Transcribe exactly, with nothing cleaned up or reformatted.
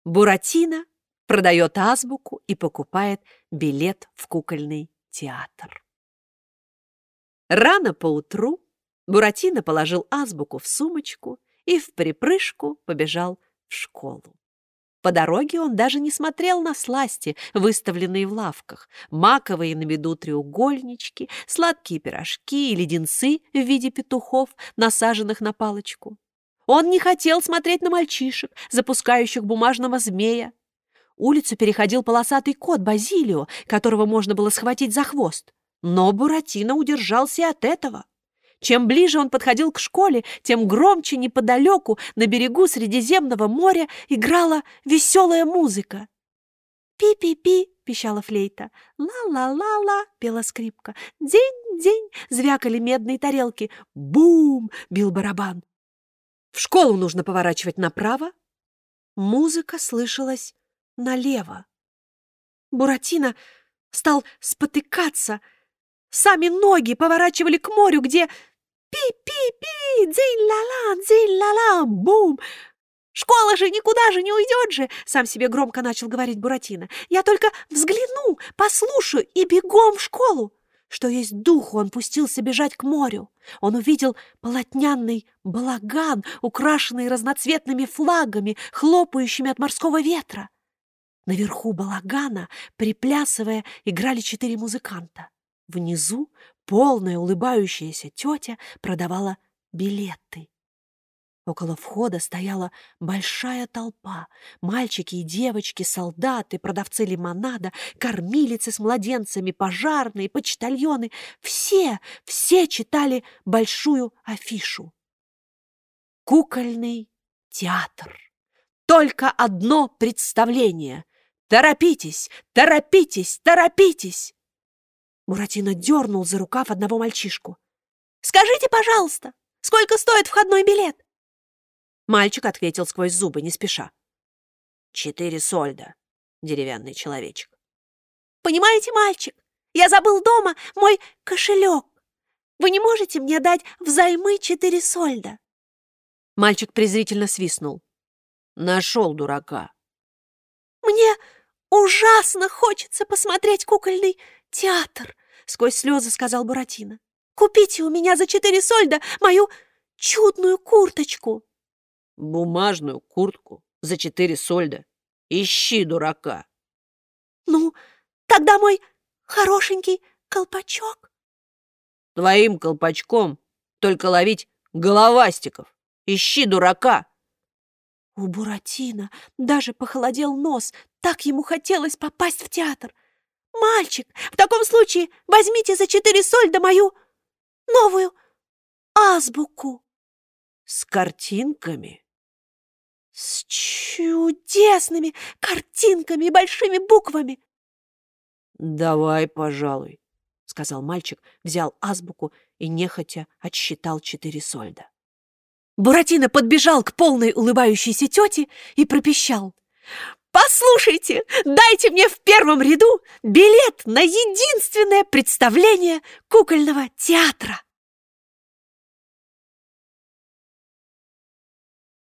Буратино продает азбуку и покупает билет в кукольный театр. Рано поутру Буратино положил азбуку в сумочку и вприпрыжку побежал в школу. По дороге он даже не смотрел на сласти, выставленные в лавках: маковые на виду треугольнички, сладкие пирожки и леденцы в виде петухов, насаженных на палочку. Он не хотел смотреть на мальчишек, запускающих бумажного змея. Улицу переходил полосатый кот Базилио, которого можно было схватить за хвост. Но Буратино удержался и от этого. Чем ближе он подходил к школе, тем громче неподалеку, на берегу Средиземного моря, играла веселая музыка. «Пи-пи-пи!» — пищала флейта. «Ла-ла-ла-ла!» — пела скрипка. «День-день!» — звякали медные тарелки. «Бум!» — бил барабан. В школу нужно поворачивать направо. Музыка слышалась налево. Буратино стал спотыкаться. Сами ноги поворачивали к морю, где пи-пи-пи, дзинь-ла-ла, дзинь-ла-ла, бум. «Школа же, никуда же не уйдет же!» — сам себе громко начал говорить Буратино. «Я только взгляну, послушаю и бегом в школу!» Что есть духу, он пустился бежать к морю. Он увидел полотняный балаган, украшенный разноцветными флагами, хлопающими от морского ветра. Наверху балагана, приплясывая, играли четыре музыканта. Внизу полная улыбающаяся тетя продавала билеты. Около входа стояла большая толпа. Мальчики и девочки, солдаты, продавцы лимонада, кормилицы с младенцами, пожарные, почтальоны. Все, все читали большую афишу. Кукольный театр. Только одно представление. Торопитесь, торопитесь, торопитесь. Буратино дернул за рукав одного мальчишку. «Скажите, пожалуйста, сколько стоит входной билет?» Мальчик ответил сквозь зубы, не спеша. «Четыре сольда, деревянный человечек». «Понимаете, мальчик, я забыл дома мой кошелек. Вы не можете мне дать взаймы четыре сольда?» Мальчик презрительно свистнул. «Нашел дурака». «Мне ужасно хочется посмотреть кукольный театр», — сквозь слезы сказал Буратино. «Купите у меня за четыре сольда мою чудную курточку». «Бумажную куртку за четыре сольда? Ищи дурака!» «Ну, тогда мой хорошенький колпачок». «Твоим колпачком только ловить головастиков. Ищи дурака!» У Буратино даже похолодел нос, так ему хотелось попасть в театр. «Мальчик, в таком случае возьмите за четыре сольда мою новую азбуку». «С картинками?» «С чудесными картинками и большими буквами». «Давай, пожалуй», — сказал мальчик, взял азбуку и нехотя отсчитал четыре сольда. Буратино подбежал к полной улыбающейся тете и пропищал: «Послушайте, дайте мне в первом ряду билет на единственное представление кукольного театра».